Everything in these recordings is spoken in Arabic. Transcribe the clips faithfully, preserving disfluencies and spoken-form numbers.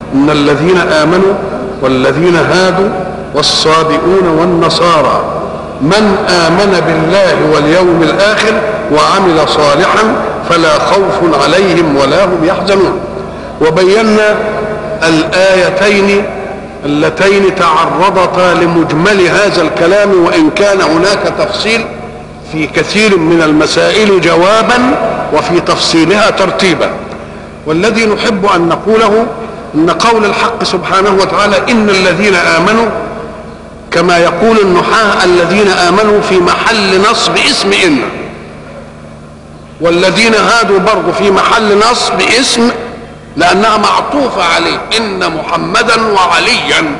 إن الذين آمنوا والذين هادوا والصابئون والنصارى من آمن بالله واليوم الآخر وعمل صالحا فلا خوف عليهم ولا هم يحزنون. وبينا الآيتين اللتين تعرضتا لمجمل هذا الكلام، وإن كان هناك تفصيل في كثير من المسائل جوابا وفي تفصيلها ترتيبا. والذي نحب أن نقوله إن قول الحق سبحانه وتعالى إن الذين آمنوا كما يقول النحاة الذين آمنوا في محل نصب اسم إن، والذين هادوا برضو في محل نصب اسم لأنها معطوفة عليه إن محمدا وعليا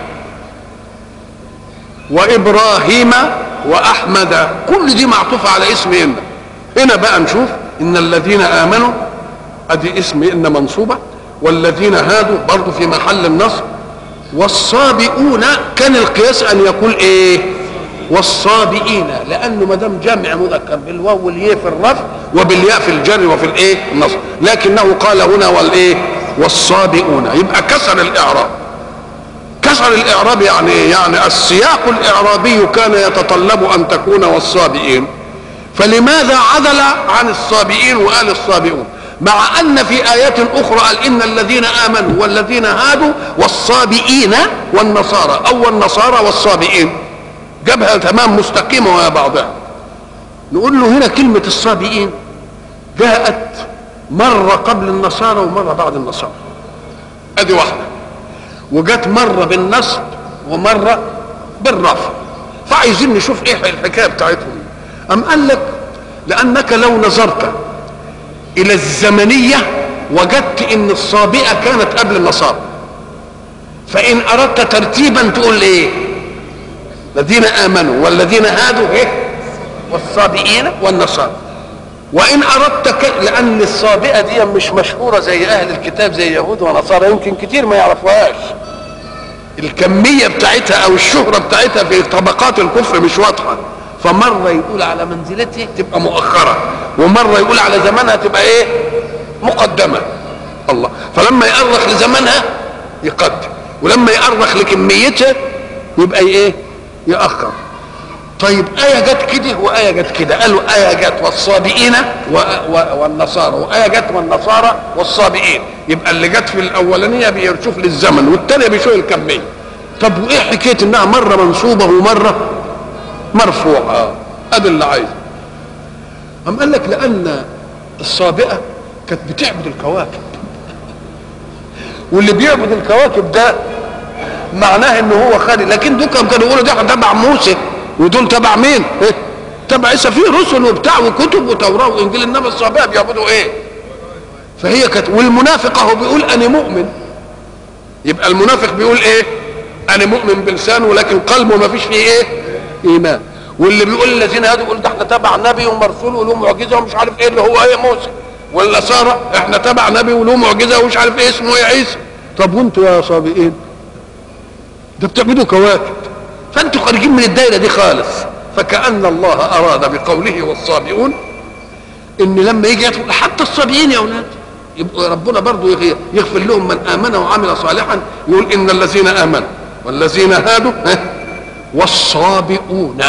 وإبراهيم وأحمد، كل دي معطوفة على اسم إن. هنا بقى نشوف إن الذين آمنوا أدي اسم إن منصوبة، والذين هادوا برضو في محل النصب، والصابئون كان القياس أن يقول إيه والصابئين، لأنه ما دام جمع مذكر بالواو والياء في الرفع وبالياء في الجر وفي الإيه النصب، لكنه قال هنا والإيه والصابئون، يبقى كسر الإعراب. كسر الإعراب يعني إيه؟ يعني السياق الإعرابي كان يتطلب أن تكون والصابئين، فلماذا عدل عن الصابئين وقال الصابئون، مع أن في آيات أخرى قال إن الذين آمنوا والذين هادوا والصابئين والنصارى أو النصارى والصابئين، جابها تمام مستقيمة ويا بعضها. نقول له هنا كلمة الصابئين جاءت مرة قبل النصارى ومرة بعد النصارى، أدي واحدة، وجات مرة بالنصب ومرة بالرفع، فعايزين نشوف إيه الحكاية بتاعتهم. أم قال لك لأنك لو نظرت إلى الزمنية وجدت إن الصابئة كانت قبل النصارى، فإن أردت ترتيبا تقول إيه الذين آمنوا والذين هادوا إيه والصابئين والنصارى. وإن أردت ك... لأن الصابئة دي مش مشهورة زي أهل الكتاب زي يهود ونصارى، يمكن كتير ما يعرفوهاش، الكمية بتاعتها أو الشهرة بتاعتها في طبقات الكفر مش واضحة، فمرة يقول على منزلته تبقى مؤخرة، ومرة يقول على زمانها تبقى ايه مقدمة. الله، فلما يأرخ لزمانها يقدم، ولما يأرخ لكميتها يبقى ايه يأخر. طيب آية جت كده وآية جت كده، قالوا آية جت والصابئين و... و... والنصارى، وآية جت والنصارى والصابئين، يبقى اللي جت في الأولانية بيشوف للزمن والتانية بيشوف الكمية. طب وإيه حكاية إنها مرة منصوبة ومرة مرفوعة؟ ادي اللي عايز. أم قال لك لأن الصابئة كانت بتعبد الكواكب، واللي بيعبد الكواكب ده معناه إنه هو خالي، لكن دول كانوا يقولوا ده تبع موسى ودول تبع مين؟ إيه؟ تبع عيسى، فيه رسل وبتاع وكتب وتوراة وإنجيل، إنما الصابئة بيعبدوا إيه؟ فهي كانت. والمنافق أهو بيقول أنا مؤمن، يبقى المنافق بيقول إيه؟ أنا مؤمن بلسانه ولكن قلبه ما فيش فيه إيه؟ إيمان. واللي بيقول الذين هادوا يقول ده احنا تبع نبي ومرسول وله معجزه ومش عارف ايه اللي هو ايه موسى، والنصارى احنا تبع نبي وله معجزه ومش عارف ايه اسمه ايه عيسى. طب وانتوا يا صابئين ده بتعبدوا كواكب، فانتوا خارجين من الدايره دي خالص. فكأن الله اراد بقوله والصابئون ان لما يجي يدخل حتى الصابئين يا اولاد يبقى ربنا برضه يغفر لهم من امن وعمل صالحا، يقول ان الذين امنوا والذين هادوا والصابئون،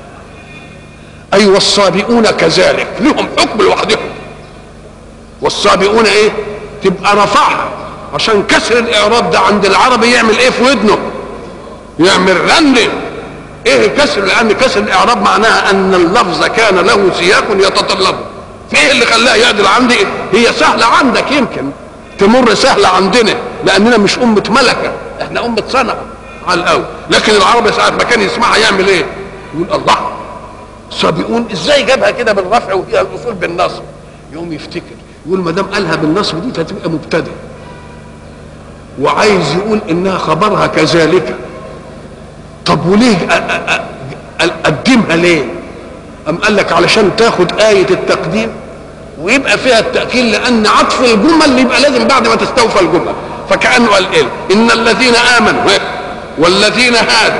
أي والصابئون كذلك لهم حكم لوحدهم. والصابئون إيه؟ تبقى رفعها عشان كسر الإعراب ده عند العربي يعمل إيه في ودنه؟ يعمل رن. إيه كسر؟ لأن كسر الإعراب معناها أن اللفظ كان له سياق يتطلبه. في إيه اللي خلاها يعدل عندي؟ هي سهلة عندك يمكن تمر سهلة عندنا لأننا مش أمة ملكة، إحنا أمة صنعة على الأول، لكن العربي ساعة ما كان يسمعها يعمل إيه؟ يقول الله صابئون ازاي جابها كده بالرفع وهي الاصول بالنصب؟ يقوم يفتكر يقول ما دام قالها بالنصب دي هتبقى مبتدئ، وعايز يقول انها خبرها كذلك. طب وليه قدمها ليه؟ ام قال لك علشان تاخد آية التقديم ويبقى فيها التأكيد، لأن عطف الجمل يبقى لازم بعد ما تستوفى الجمل. فكأنه قال إيه؟ إن الذين آمنوا والذين هادوا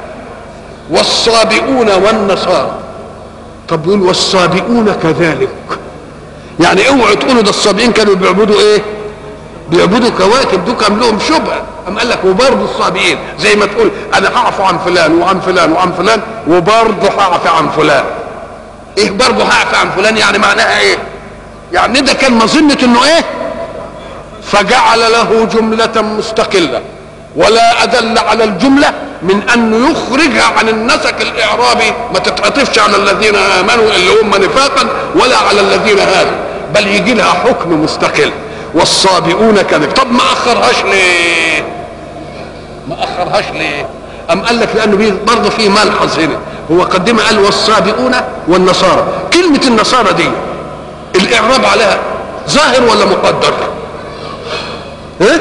والصابئون والنصارى. طب يقول والصابئون كذلك، يعني اوعوا تقولوا ده الصابئين كانوا بيعبدوا ايه؟ بيعبدوا كواكب، دول كان لهم شبهه. أم قال لك وبرضه الصابئين، زي ما تقول انا هعفو عن فلان وعن فلان وعن فلان وبرضه هعفو عن فلان. ايه برضه هعفو عن فلان يعني معناها ايه؟ يعني ده كان مظنه انه ايه؟ فجعل له جمله مستقله، ولا ادل على الجمله من انه يخرجها عن النسق الاعرابي، ما تتعطفش على الذين امنوا اللي هم نفاقا ولا على الذين هادوا، بل يجي لها حكم مستقل. والصابئون كذب. طب ما اخرهاش ليه؟ ما اخرهاش ليه؟ ام قال لك لانه برضه في ملحظ هنا، هو قدم قال والصابئون والنصارى. كلمه النصارى دي الاعراب عليها ظاهر ولا مقدر؟ ايه؟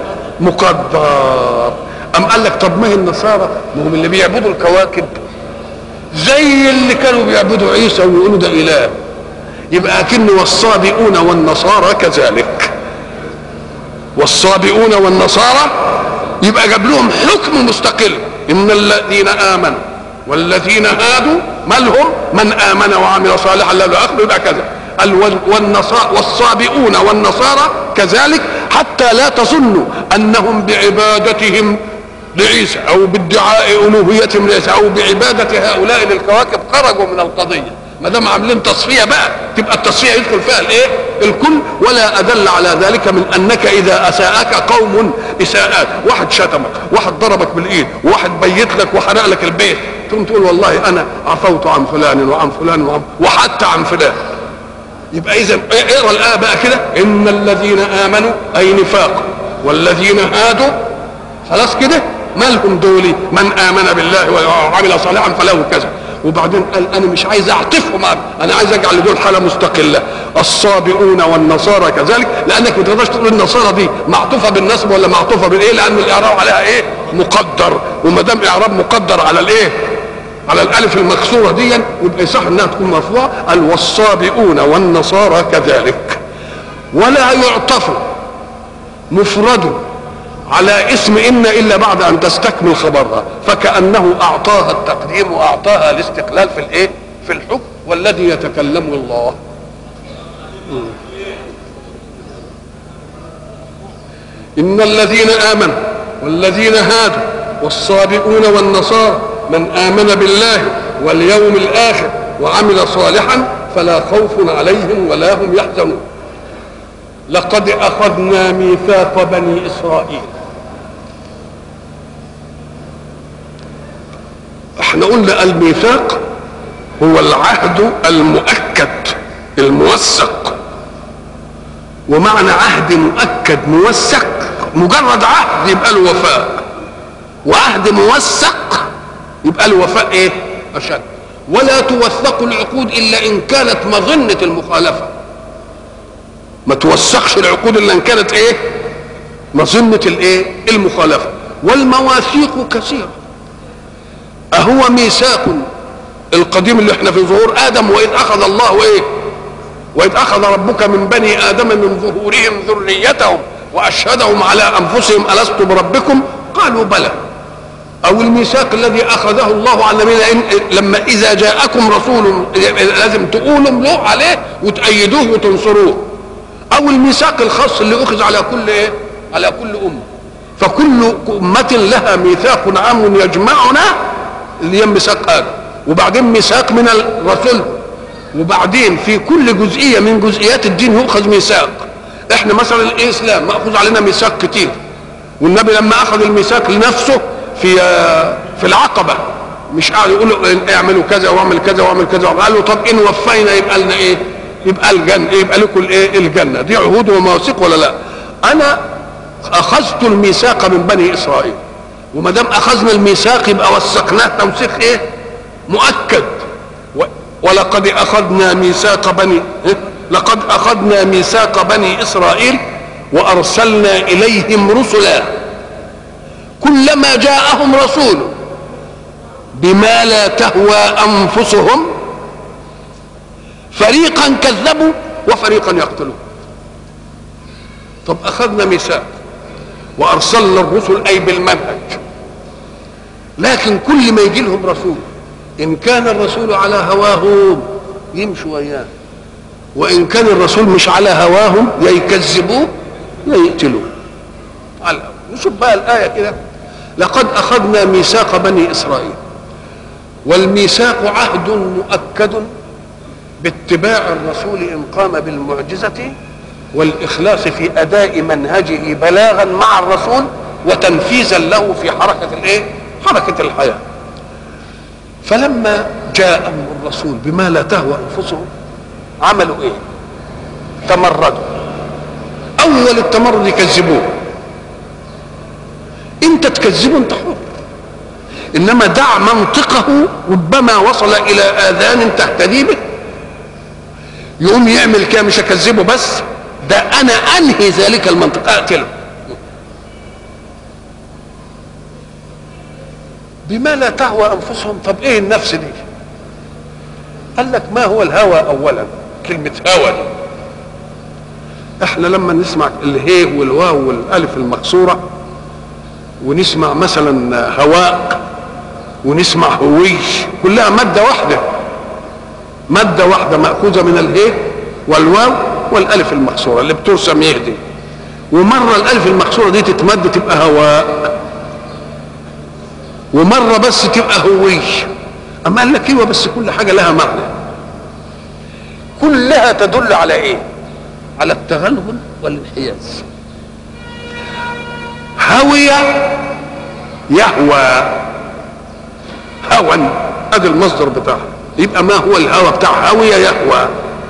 مقدر. ام قال لك طب ما هي النصارى ما هم اللي بيعبدوا الكواكب زي اللي كانوا بيعبدوا عيسى ويقولوا ده اله، يبقى اكن والصابئون والنصارى كذلك. والصابئون والنصارى يبقى جاب لهم حكم مستقل، ان الذين امنوا والذين هادوا مالهم من امن وعمل صالحا لا الاخر، يبقى كذا. والنصارى والصابئون والنصارى كذلك، حتى لا تظنوا انهم بعبادتهم لعيسى او بادعاء الوهيتهم لعيسى او بعباده هؤلاء للكواكب خرجوا من القضيه. ما دام عاملين تصفيه بقى تبقى التصفيه يدخل فيها الايه؟ الكل. ولا ادل على ذلك من انك اذا اساءك قوم اساءات، واحد شتمك، واحد ضربك بالايد، واحد بيت لك وحرق لك البيت، تقوم تقول والله انا عفوت عن فلان وعن فلان وعن وحتى عن فلان. يبقى اذا اقرا الايه بقى كده، ان الذين امنوا اي نفاق والذين هادوا، خلاص كده مالهم دولي؟ من امن بالله وعمل صالحا فله كذا. وبعدين قال انا مش عايز اعطفهم، انا عايز اجعل دول حاله مستقله. الصابئون والنصارى كذلك، لانك ما تقدرش تقول النصارى دي معطوفه بالنصب ولا معطوفه بالايه، لان الاعراب عليها ايه؟ مقدر. وما دام اعراب مقدر على الايه؟ على الالف المكسوره دي، يبقى صح انها تكون مرفوعه. قال والصابئون والنصارى كذلك. ولا يعطف مفرد على اسم ان الا بعد ان تستكمل خبرها، فكانه اعطاها التقديم واعطاها الاستقلال في الايه؟ في الحكم. والذي يتكلم الله. ان الذين امنوا والذين هادوا والصابئون والنصارى من امن بالله واليوم الاخر وعمل صالحا فلا خوف عليهم ولا هم يحزنون. لقد اخذنا ميثاق بني اسرائيل. احنا قلنا الميثاق هو العهد المؤكد الموثق، ومعنى عهد مؤكد موثق مجرد عهد يبقى له وفاء، وعهد موثق يبقى له وفاء ايه؟ اشد. ولا توثق العقود الا ان كانت مظنه المخالفه. ما توثقش العقود الا ان كانت ايه؟ مظنه الايه؟ المخالفه. والمواثيق كثيره. اهو ميثاق القديم اللي احنا في ظهور ادم، واذ اخذ الله ايه؟ واذ اخذ ربك من بني ادم من ظهورهم ذريتهم واشهدهم على انفسهم الست بربكم قالوا بلى. او الميثاق الذي اخذه الله على النبي لما اذا جاءكم رسول لازم تقولوا له عليه وتأيدوه وتنصروه. او الميثاق الخاص اللي اخذ على كل ايه؟ على كل امه. فكل امه لها ميثاق عام يجمعنا اللي هي ميثاق ادم، وبعدين ميثاق من الرسول، وبعدين في كل جزئيه من جزئيات الدين يؤخذ ميثاق. احنا مثلا الاسلام ماخوذ علينا ميثاق كتير، والنبي لما اخذ الميثاق لنفسه في في العقبه مش قاعد يقولوا اعملوا كذا واعمل كذا واعمل كذا، قالوا طب ان وفينا يبقى لنا ايه؟ يبقى الجنه، يبقى لكم الايه؟ الجنه. دي عهود ومواثيق ولا لا؟ انا اخذت الميثاق من بني اسرائيل، وما دام اخذنا الميثاق يبقى وثقناه توثيق ايه؟ مؤكد. ولقد اخذنا ميثاق بني لقد اخذنا ميثاق بني اسرائيل وارسلنا اليهم رسلا كلما جاءهم رسول بما لا تهوى انفسهم فريقا كذبوا وفريقا يقتلون. طب اخذنا ميثاق وارسلنا الرسل اي بالمنهج، لكن كل ما يجي لهم رسول ان كان الرسول على هواهم يمشوا وياه، وان كان الرسول مش على هواهم يا يكذبوه يا يقتلوه. على الأول نشوف بقى الآية كده. لقد أخذنا ميثاق بني إسرائيل، والميثاق عهد مؤكد باتباع الرسول إن قام بالمعجزة والإخلاص في أداء منهجه بلاغا مع الرسول وتنفيذا له في حركة الإيه؟ حركة الحياة. فلما جاءهم الرسول بما لا تهوى أنفسهم عملوا إيه؟ تمردوا. أول التمرد يكذبوه. أنت تكذبه أنت حر، إنما دع منطقه ربما وصل إلى آذان تهتدي به، يقوم يعمل كده مش أكذبه بس، ده أنا أنهي ذلك المنطق، أقتله. بما لا تهوى أنفسهم. طب إيه النفس دي؟ قال لك ما هو الهوى أولا؟ كلمة هوى دي احنا لما نسمع الهي والواو والالف المكسوره ونسمع مثلا هواء ونسمع هوي، كلها ماده واحده، ماده واحده ماخوذه من الهي والواو والالف المكسوره اللي بترسم يهدي، ومره الالف المكسوره دي تتمد تبقى هواء، ومره بس تبقى هوي. اما قال لك ايوه بس كل حاجه لها معنى، كلها تدل على ايه؟ على التغلغل والانحياز. هوي يهوى، هوى ادي المصدر بتاعها، يبقى ما هو الهوى بتاع هوي يهوى؟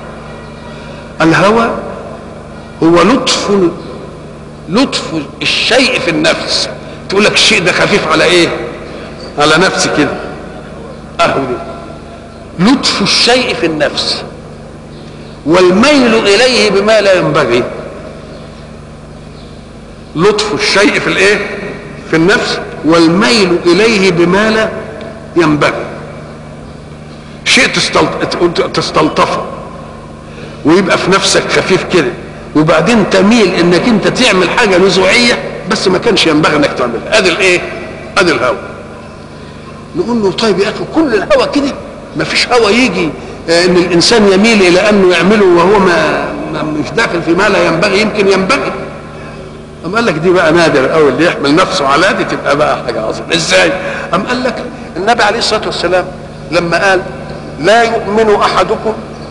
الهوى هو لطف لطف الشيء في النفس. تقول لك الشيء ده خفيف على ايه؟ على نفسي كده، اهو دي لطف الشيء في النفس، والميل اليه بما لا ينبغي. لطف الشيء في الايه؟ في النفس، والميل اليه بما لا ينبغي. شيء تستلطفه ويبقى في نفسك خفيف كده، وبعدين تميل انك انت تعمل حاجه نزوعيه بس ما كانش ينبغي انك تعملها. ادي الايه؟ ادي الهوى. نقول له طيب يا اخي كل الهوى كده؟ ما فيش هوى يجي ان الانسان يميل الى انه يعمله وهو ما, ما مش داخل في ما لا ينبغي؟ يمكن ينبغي. أم قال لك دي بقى نادر قوي اللي يحمل نفسه على دي، تبقى بقى حاجه عظيمه. ازاي؟ أم قال لك النبي عليه الصلاه والسلام لما قال لا يؤمن احدكم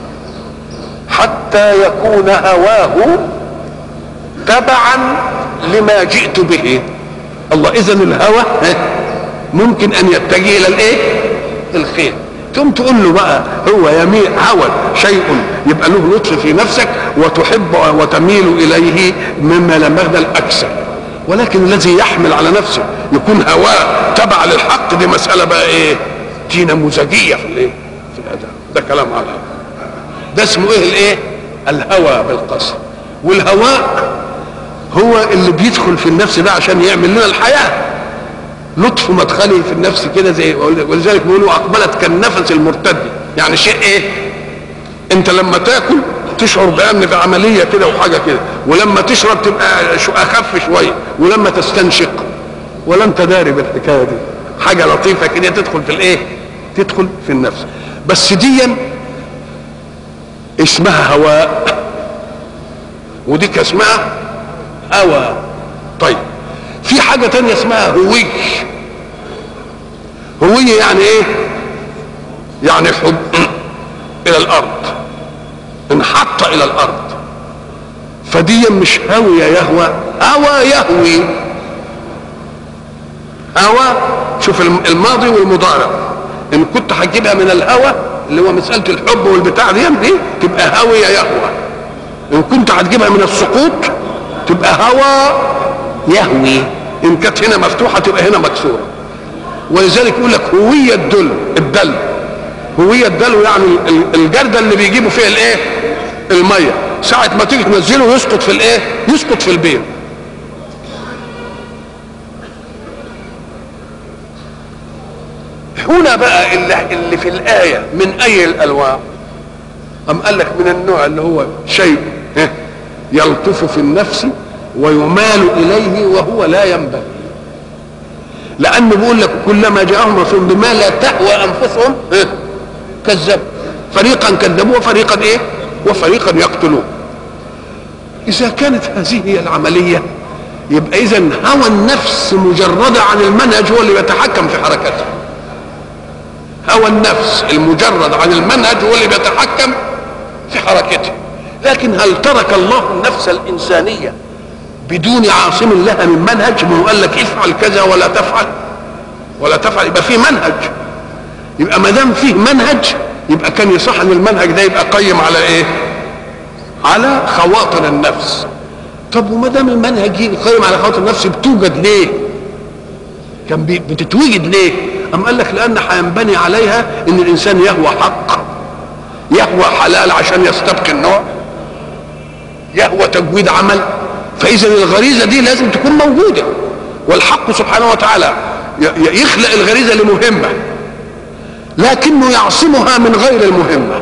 حتى يكون هواه تبعا لما جئت به. الله، اذن الهوى ممكن ان يتجه الى الايه؟ الخير. ثم تقول له بقى هو يميل هوى شيء يبقى له لطف في نفسك وتحب وتميل اليه مما لم يغنى الاكثر، ولكن الذي يحمل على نفسه يكون هواه تبع للحق، دي مساله بقى ايه؟ دي نموذجيه في الايه؟ في الاداء. ده كلام على ده اسمه ايه؟ الايه؟ الهوى بالقصر. والهواء هو اللي بيدخل في النفس ده عشان يعمل لنا الحياه، لطف مدخلي في النفس كده، زي ولذلك بيقولوا اقبلت كالنفس المرتد. يعني شيء ايه؟ انت لما تاكل تشعر بان في عمليه كده وحاجه كده، ولما تشرب تبقى اخف شويه، ولما تستنشق ولا انت داري بالحكايه دي، حاجه لطيفه كده تدخل في الايه؟ تدخل في النفس. بس ديا اسمها هواء وديك اسمها هوى. طيب في حاجه تانية اسمها هوي. هوي يعني ايه؟ يعني حب الى الارض، انحط الى الارض. فدي مش هوي يهوى، هوى يهوي. هوى شوف الماضي والمضارع، ان كنت هتجيبها من الهوى اللي هو مساله الحب والبتاع دي دي تبقى هوي يهوى. ان كنت هتجيبها من السقوط تبقى هوى يهوي. ان كانت هنا مفتوحه تبقى هنا مكسوره. ولذلك يقول لك هويه الدل، الدل هويه الدلو، يعني الجرده اللي بيجيبوا فيها الايه؟ الميه، ساعه ما تيجي تنزله يسقط في الايه؟ يسقط في البير. هنا بقى اللي, اللي في الايه من اي الالوان؟ ام قال لك من النوع اللي هو شيء يلطف في النفس ويمال اليه وهو لا ينبغي. لانه بيقول لك كلما جاءهم رسول بما لا تهوى انفسهم كذبوا، فريقا كذبوا وفريقا ايه؟ وفريقا يقتلون. اذا كانت هذه هي العمليه يبقى اذا هوى النفس مجرد عن المنهج هو اللي بيتحكم في حركته. هوى النفس المجرد عن المنهج هو اللي بيتحكم في حركته. لكن هل ترك الله النفس الانسانيه بدون عاصم لها من منهج؟ ما هو قال لك افعل كذا ولا تفعل ولا تفعل، يبقى في منهج. يبقى ما دام فيه منهج يبقى كان يصح ان المنهج ده يبقى قيم على ايه؟ على خواطر النفس. طب وما دام المنهج قيم على خواطر النفس بتوجد ليه؟ كان بتتوجد ليه؟ أم قال لك لأن هينبني عليها إن الإنسان يهوى حق، يهوى حلال عشان يستبقي النوع، يهوى تجويد عمل. فإذا الغريزة دي لازم تكون موجودة، والحق سبحانه وتعالى يخلق الغريزة لمهمة لكنه يعصمها من غير المهمة،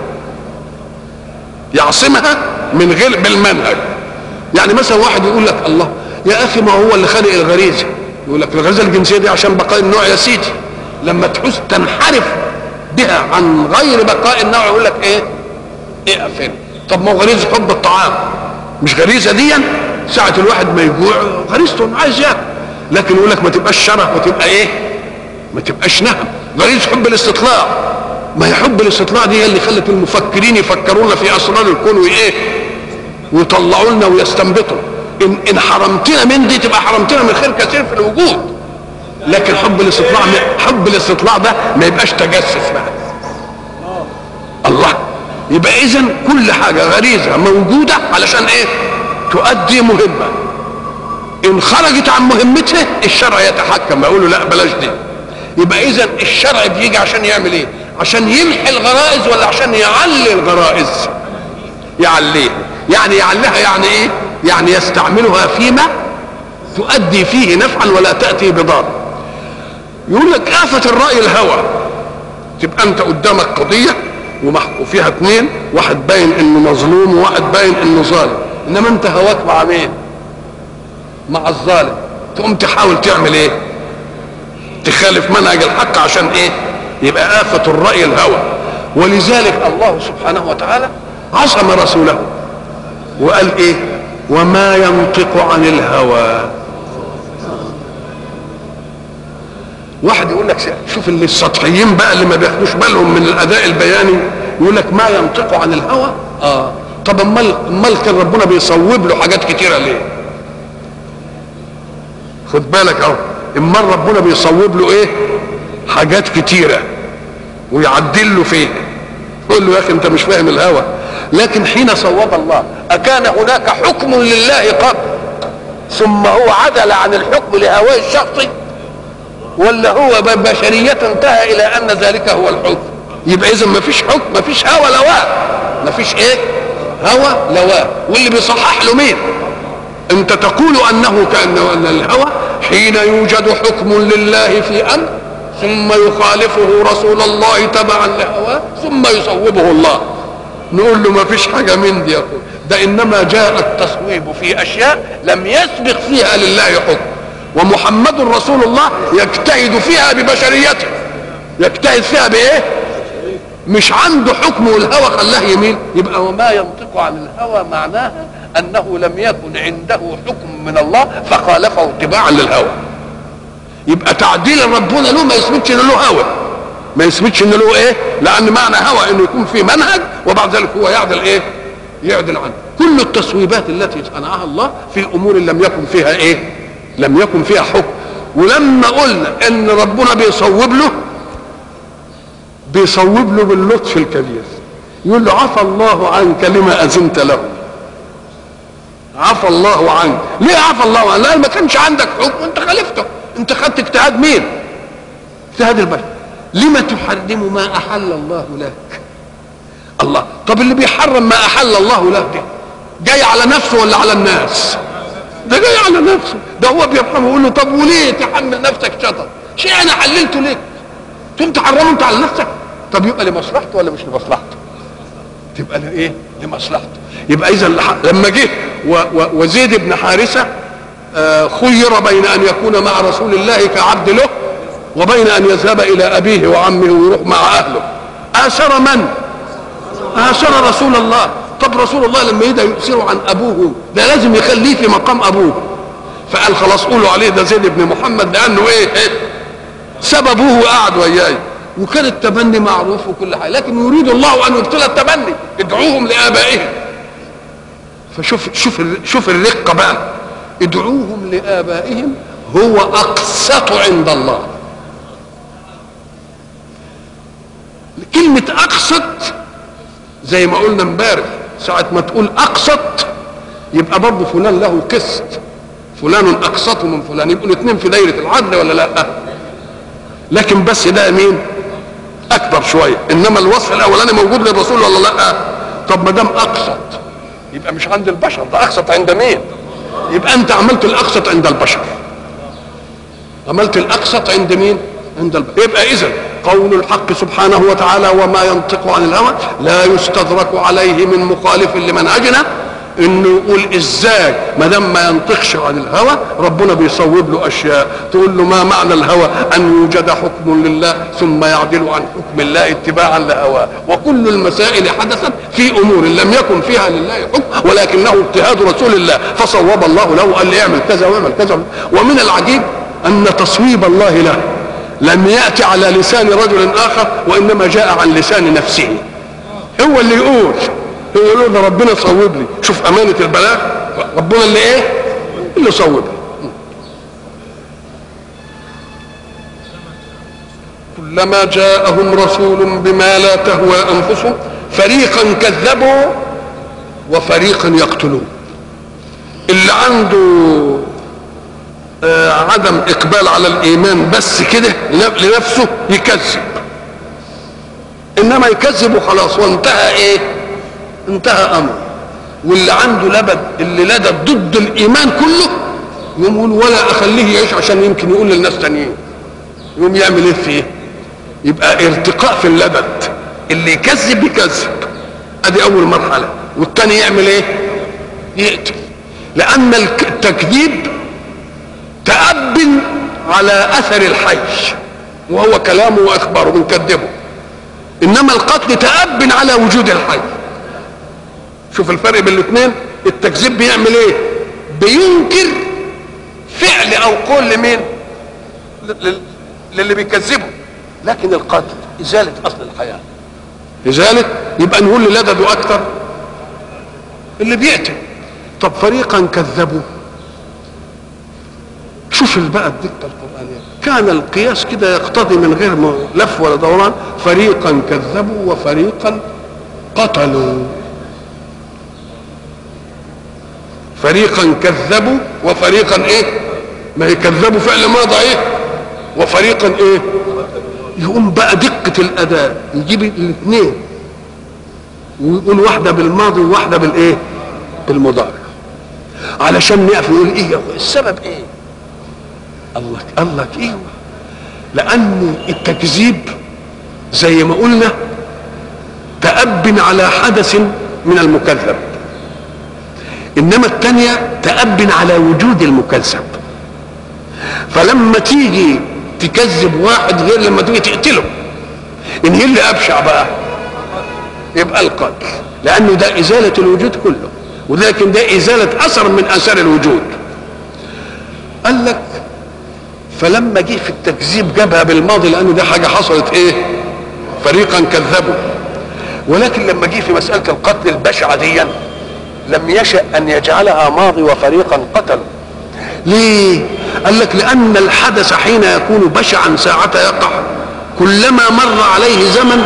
يعصمها من غير بالمنهج. يعني مثلا واحد يقول لك الله يا أخي ما هو اللي خلق الغريزة، يقول لك الغريزة الجنسية دي عشان بقاء النوع يا سيدي، لما تحس تنحرف بها عن غير بقاء النوع يقول لك ايه؟ اقفل. طب ما هو غريزة حب الطعام مش غريزة دي؟ ساعة الواحد ما يجوع غريزته انه عايز ياكل، لكن يقول لك ما تبقاش شره وتبقى ايه؟ ما تبقاش نهم. غريزة حب الاستطلاع، ما هي حب الاستطلاع دي هي اللي خلت المفكرين يفكرونا في اسرار الكون وايه؟ ويطلعوا لنا ويستنبطوا. ان ان حرمتنا من دي تبقى حرمتنا من خير كثير في الوجود. لكن حب الاستطلاع حب الاستطلاع ده ما يبقاش تجسس بقى. الله، يبقى اذا كل حاجه غريزه موجوده علشان ايه؟ تؤدي مهمه. ان خرجت عن مهمتها الشرع يتحكم يقول له لا بلاش دي. يبقى اذا الشرع بيجي عشان يعمل ايه؟ عشان يمحي الغرائز ولا عشان يعلي الغرائز؟ يعليها. يعني يعليها يعني ايه؟ يعني يستعملها فيما تؤدي فيه نفعا ولا تأتي بضار. يقول لك آفة الرأي الهوى. تبقى انت قدامك قضية وفيها اثنين، واحد باين انه مظلوم وواحد باين انه ظالم، انما انت هواك مع مين؟ مع الظالم. تقوم تحاول تعمل ايه؟ تخالف منهج الحق عشان ايه؟ يبقى آفة الرأي الهوى. ولذلك الله سبحانه وتعالى عصم رسوله وقال ايه؟ وما ينطق عن الهوى. واحد يقول لك شوف اللي السطحيين بقى اللي ما بياخدوش بالهم من الاداء البياني يقول لك ما ينطق عن الهوى. اه طب امال امال كان ربنا بيصوب له حاجات كتيره ليه؟ خد بالك اهو، امال ربنا بيصوب له ايه؟ حاجات كتيره ويعدل له فيه. يقول له يا اخي انت مش فاهم الهوى. لكن حين صوب الله اكان هناك حكم لله قبل ثم هو عدل عن الحكم لهواه الشخصي، ولا هو بشرية انتهى الى ان ذلك هو الحكم؟ يبقى اذا ما فيش حكم، ما فيش هوى لواء، ما فيش ايه؟ هوى لواء. واللي بيصحح له مين؟ انت تقول انه كانه ان الهوى حين يوجد حكم لله في امر ثم يخالفه رسول الله تبعا لهواه ثم يصوبه الله. نقول له ما فيش حاجه من دي. يقول ده انما جاء التصويب في اشياء لم يسبق فيها لله حكم، ومحمد رسول الله يجتهد فيها ببشريته، يجتهد فيها بايه؟ مش عنده حكم والهوى خلاه يميل. يبقى وما ينطق عن الهوى معناها انه لم يكن عنده حكم من الله فخالفه اتباعا للهوى. يبقى تعديل ربنا له ما يثبتش ان له هوى، ما يثبتش ان له ايه؟ لان معنى هوى انه يكون في منهج وبعد ذلك هو يعدل ايه؟ يعدل عنه. كل التصويبات التي صنعها الله في امور لم يكن فيها ايه؟ لم يكن فيها حكم. ولما قلنا ان ربنا بيصوب له بيصوب له باللطف الكبير، يقول له عفى الله عنك لما اذنت له. عفى الله عنك. ليه عفى الله عنك؟ لا ما كانش عندك حكم انت خالفته، انت خدت اجتهاد مين؟ اجتهاد البشر. لما تحرم ما احل الله لك؟ الله. طب اللي بيحرم ما احل الله له ده جاي على نفسه ولا على الناس؟ ده جاي على نفسه. ده هو بيفهم يقول له طب وليه تحمل نفسك شطر؟ شيء انا حللته ليه؟ تقوم تحرمه انت على نفسك؟ طب يبقى لمصلحته ولا مش لمصلحته؟ تبقى لايه؟ لمصلحته. يبقى اذا لما جه وزيد بن حارثه آه خير بين ان يكون مع رسول الله كعبد له وبين ان يذهب الى ابيه وعمه ويروح مع اهله، اثر من؟ اثر رسول الله. طب رسول الله لما يدا يؤثروا عن ابوه ده لازم يخليه في مقام ابوه، فقال خلاص قولوا عليه ده زيد بن محمد لانه ايه, إيه؟ ساب ابوه وقعد وياي، وكان التبني معروف وكل حاجه، لكن يريد الله ان يبطل التبني، ادعوهم لابائهم. فشوف شوف شوف الرقه بقى، ادعوهم لابائهم هو اقسط عند الله. كلمه اقسط زي ما قلنا امبارح، ساعه ما تقول اقسط يبقى برضه فلان له قسط، فلان اقسط من فلان، يبقوا الاثنين في دايره العدل ولا لا؟ لكن بس ده مين اكبر شويه، انما الوصف الاولاني موجود للرسول ولا لا؟ طب ما دام اقسط يبقى مش عند البشر، ده اقسط عند مين؟ يبقى انت عملت الاقسط عند البشر، عملت الاقسط عند مين؟ عند البشر. يبقى اذا قول الحق سبحانه وتعالى وما ينطق عن الهوى لا يستدرك عليه من مخالف لمنهجنا، انه يقول ازاي ما دام ما ينطقش عن الهوى ربنا بيصوب له اشياء، تقول له ما معنى الهوى؟ ان يوجد حكم لله ثم يعدل عن حكم الله اتباعا لهواه، وكل المسائل حدثت في امور لم يكن فيها لله حكم ولكنه اجتهاد رسول الله فصوب الله له، قال لي اعمل كذا واعمل كذا. ومن العجيب ان تصويب الله له لم ياتي على لسان رجل اخر، وانما جاء عن لسان نفسه، هو اللي يقول، هو يقول ده ربنا صوب لي، شوف امانه البلاغ، ربنا اللي ايه؟ اللي صوب لي. كلما جاءهم رسول بما لا تهوى انفسهم فريقا كذبوا وفريقا يقتلون. اللي عنده آه عدم اقبال على الايمان بس كده لنفسه يكذب، انما يكذب وخلاص وانتهى ايه؟ انتهى امره. واللي عنده لبد اللي لدد ضد الايمان كله يقول ولا اخليه يعيش عشان يمكن يقول للناس تانيين، يقوم يعمل ايه فيه؟ يبقى ارتقاء في اللبد، اللي يكذب يكذب، ادي اول مرحله. والتاني يعمل ايه؟ يقتل، لان التكذيب تأب على اثر الحي وهو كلامه واخباره بنكذبه، انما القتل تأب على وجود الحي. شوف الفرق بين الاثنين، التكذيب بيعمل ايه؟ بينكر فعل او قول لمين؟ للي بيكذبه، لكن القتل ازاله اصل الحياه، ازاله. يبقى نقول اللي لدده اكتر اللي بيقتل. طب فريقا كذبوا، شوف بقى الدقه القرانيه، كان القياس كده يقتضي من غير لف ولا دوران، فريقا كذبوا وفريقا قتلوا، فريقا كذبوا وفريقا ايه؟ ما يكذبوا فعل ماضي ايه؟ وفريقا ايه؟ يقوم بقى دقة الاداء يجيب الاثنين ويقول واحدة بالماضي وواحدة بالايه؟ بالمضارع، علشان نعرف نقول ايه السبب ايه؟ الله قال لك ايه؟ لان التكذيب زي ما قلنا تأب على حدث من المكذب، انما الثانيه تأب على وجود المكذب. فلما تيجي تكذب واحد غير لما تيجي تقتله، ان هي اللي ابشع بقى يبقى القتل، لانه ده ازاله الوجود كله، ولكن ده ازاله اثر من اثار الوجود. قال لك فلما جه في التكذيب جابها بالماضي لان ده حاجه حصلت ايه؟ فريقا كذبوا. ولكن لما جه في مساله القتل البشعه دي لم يشأ ان يجعلها ماضي وفريقا قتلوا. ليه؟ قال لك لان الحدث حين يكون بشعا ساعة يقع كلما مر عليه زمن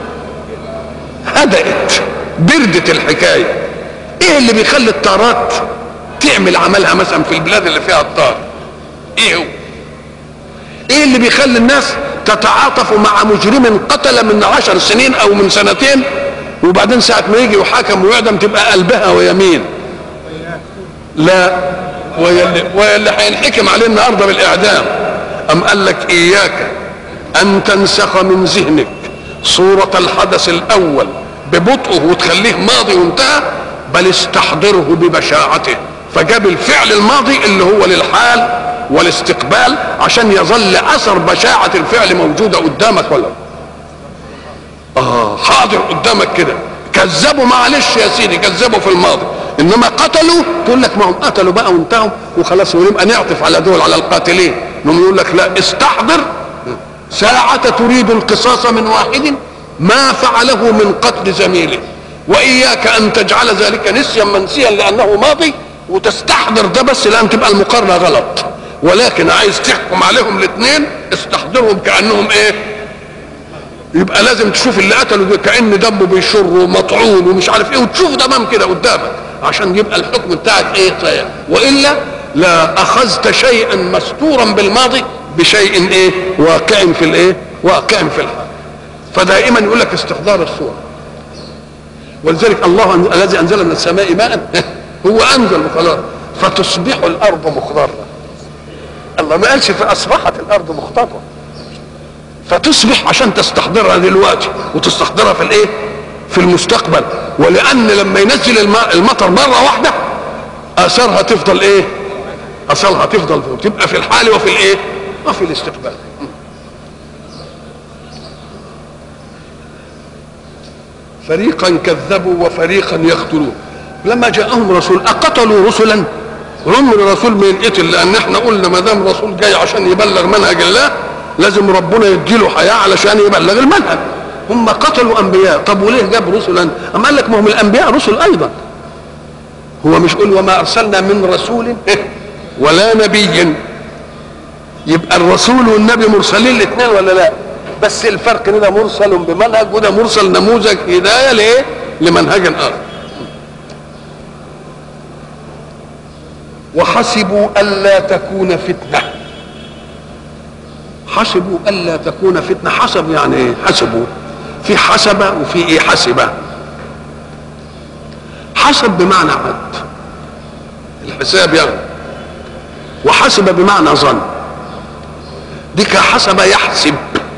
هدأت بردت الحكايه. ايه اللي بيخلي الطارات تعمل عملها مثلا في البلاد اللي فيها الطار؟ ايه هو؟ ايه اللي بيخلي الناس تتعاطف مع مجرم قتل من عشر سنين او من سنتين وبعدين ساعة ما يجي يحاكم ويعدم تبقى قلبها ويمين؟ لا، ويا اللي هينحكم عليه النهارده بالاعدام. ام قال لك اياك ان تنسخ من ذهنك صورة الحدث الاول ببطئه وتخليه ماضي وانتهى، بل استحضره ببشاعته، فجاب الفعل الماضي اللي هو للحال والاستقبال عشان يظل اثر بشاعة الفعل موجودة قدامك ولا اه حاضر قدامك كده. كذبوا معلش يا سيدي كذبوا في الماضي، انما قتلوا تقول لك ما هم قتلوا بقى وانتهوا وخلاص، ونبقى نعطف على دول على القاتلين، انهم يقول لك لا استحضر ساعة تريد القصاص من واحد ما فعله من قتل زميله، واياك ان تجعل ذلك نسيا منسيا لانه ماضي وتستحضر ده بس، لان تبقى المقارنه غلط. ولكن عايز تحكم عليهم الاثنين استحضرهم كانهم ايه؟ يبقى لازم تشوف اللي قتلوا كأن دمه بيشر ومطعون ومش عارف ايه، وتشوف دمام كده قدامك عشان يبقى الحكم بتاعك ايه صحيح. والا لا اخذت شيئا مستورا بالماضي بشيء ايه؟ واقع في الايه؟ واقع في الحال. فدائما يقول لك استحضار الصورة. ولذلك الله الذي انزل من السماء ماء هو انزل وخلاص فتصبح الارض مخضرة. الله ما قالش فاصبحت الارض مخضرة، فتصبح عشان تستحضرها دلوقتي وتستحضرها في الايه؟ في المستقبل. ولان لما ينزل الماء المطر مره واحده اثارها تفضل ايه؟ اثارها تفضل تبقى في الحال وفي الايه؟ وفي الاستقبال. فريقا كذبوا وفريقا يقتلون. لما جاءهم رسول اقتلوا رسلا؟ عمر رسول ما ينقتل، لان احنا قلنا ما دام رسول جاي عشان يبلغ منهج الله لازم ربنا يديله حياه علشان يبلغ المنهج. هم قتلوا انبياء، طب وليه جاب رسلا؟ اما قال لك ما هم الانبياء رسل ايضا. هو مش يقول وما ارسلنا من رسول ولا نبي؟ يبقى الرسول والنبي مرسلين الاثنين ولا لا؟ بس الفرق ان ده مرسل بمنهج وده مرسل نموذج هدايه لايه؟ لمنهج اخر. وحسبوا الا تكون فتنه. حسبوا الا تكون فتنه. حسب يعني ايه؟ حسبوا في حسبه وفي ايه؟ حسبه. حسب بمعنى عد الحساب يعني، وحسب بمعنى ظن. دي كحسب يحسب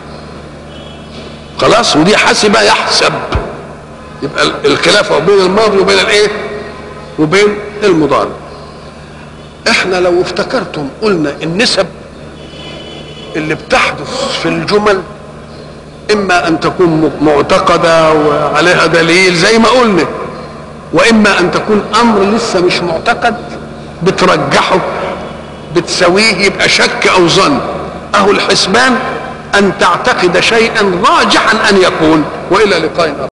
خلاص، ودي حسب يحسب. يبقى الخلاف بين الماضي وبين الايه؟ وبين المضارع. احنا لو افتكرتم قلنا النسب اللي بتحدث في الجمل اما ان تكون معتقده وعليها دليل زي ما قلنا، واما ان تكون امر لسه مش معتقد بترجحه بتسويه يبقى شك او ظن. اهو الحسبان ان تعتقد شيئا راجحا ان يكون. والى لقاء آخر.